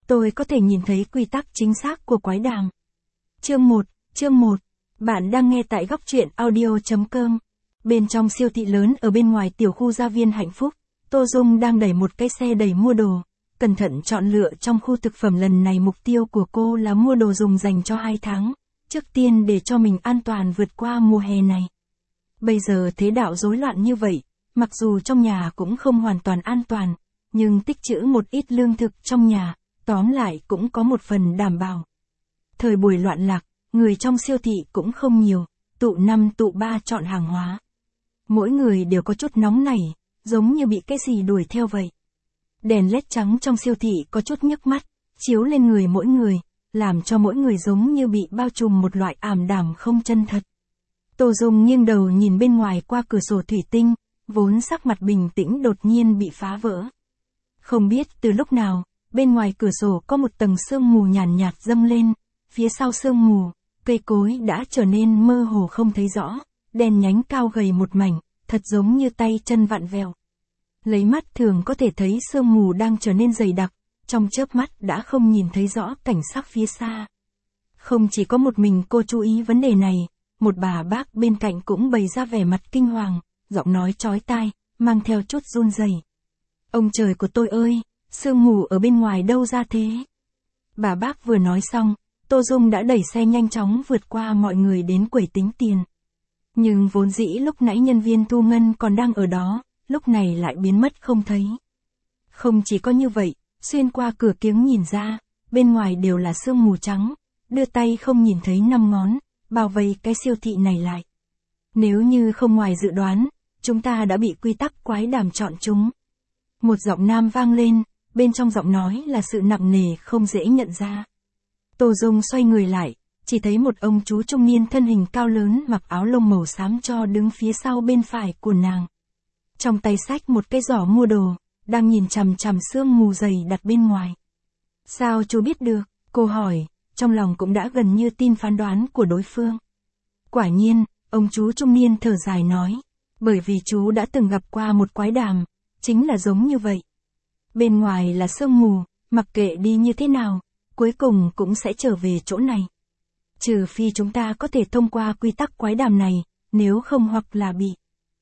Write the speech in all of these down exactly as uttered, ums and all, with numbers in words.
tôi có thể nhìn thấy quy tắc chính xác của quái đàm. Chương một, chương một. Bạn đang nghe tại góc truyện audio chấm com. Bên trong siêu thị lớn ở bên ngoài tiểu khu gia viên hạnh phúc, Tô Dung đang đẩy một cái xe đầy mua đồ, cẩn thận chọn lựa trong khu thực phẩm. Lần này mục tiêu của cô là mua đồ dùng dành cho hai tháng, trước tiên để cho mình an toàn vượt qua mùa hè này. Bây giờ thế đạo rối loạn như vậy, mặc dù trong nhà cũng không hoàn toàn an toàn, nhưng tích trữ một ít lương thực trong nhà, tóm lại cũng có một phần đảm bảo. Thời buổi loạn lạc, người trong siêu thị cũng không nhiều, tụ năm tụ ba chọn hàng hóa. Mỗi người đều có chút nóng nảy, giống như bị cái gì đuổi theo vậy. Đèn led trắng trong siêu thị có chút nhức mắt, chiếu lên người mỗi người, làm cho mỗi người giống như bị bao trùm một loại ảm đạm không chân thật. Tô Dung nghiêng đầu nhìn bên ngoài qua cửa sổ thủy tinh, vốn sắc mặt bình tĩnh đột nhiên bị phá vỡ. Không biết từ lúc nào, bên ngoài cửa sổ có một tầng sương mù nhàn nhạt, nhạt dâng lên, phía sau sương mù, cây cối đã trở nên mơ hồ không thấy rõ, đèn nhánh cao gầy một mảnh, thật giống như tay chân vặn vẹo. Lấy mắt thường có thể thấy sương mù đang trở nên dày đặc, trong chớp mắt đã không nhìn thấy rõ cảnh sắc phía xa. Không chỉ có một mình cô chú ý vấn đề này, một bà bác bên cạnh cũng bày ra vẻ mặt kinh hoàng, giọng nói chói tai, mang theo chút run rẩy. Ông trời của tôi ơi, sương mù ở bên ngoài đâu ra thế? Bà bác vừa nói xong, Tô Dung đã đẩy xe nhanh chóng vượt qua mọi người đến quầy tính tiền. Nhưng vốn dĩ lúc nãy nhân viên thu ngân còn đang ở đó, lúc này lại biến mất không thấy. Không chỉ có như vậy, xuyên qua cửa kiếng nhìn ra, bên ngoài đều là sương mù trắng, đưa tay không nhìn thấy năm ngón, bao vây cái siêu thị này lại. Nếu như không ngoài dự đoán, chúng ta đã bị quy tắc quái đàm chọn chúng. Một giọng nam vang lên, bên trong giọng nói là sự nặng nề không dễ nhận ra. Tô Dung xoay người lại, chỉ thấy một ông chú trung niên thân hình cao lớn mặc áo lông màu xám cho đứng phía sau bên phải của nàng. Trong tay xách một cái giỏ mua đồ, đang nhìn chằm chằm sương mù dày đặt bên ngoài. Sao chú biết được? Cô hỏi, trong lòng cũng đã gần như tin phán đoán của đối phương. Quả nhiên, ông chú trung niên thở dài nói, bởi vì chú đã từng gặp qua một quái đàm, chính là giống như vậy. Bên ngoài là sương mù, mặc kệ đi như thế nào, cuối cùng cũng sẽ trở về chỗ này. Trừ phi chúng ta có thể thông qua quy tắc quái đàm này, nếu không hoặc là bị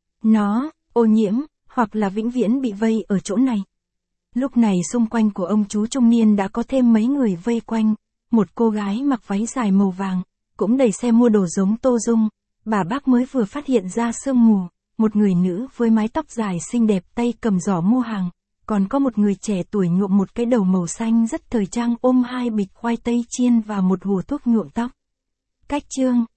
nó ô nhiễm, hoặc là vĩnh viễn bị vây ở chỗ này. Lúc này xung quanh của ông chú trung niên đã có thêm mấy người vây quanh, một cô gái mặc váy dài màu vàng, cũng đẩy xe mua đồ giống Tô Dung, bà bác mới vừa phát hiện ra sương mù, một người nữ với mái tóc dài xinh đẹp tay cầm giỏ mua hàng, còn có một người trẻ tuổi nhuộm một cái đầu màu xanh rất thời trang ôm hai bịch khoai tây chiên và một hũ thuốc nhuộm tóc. Cách chương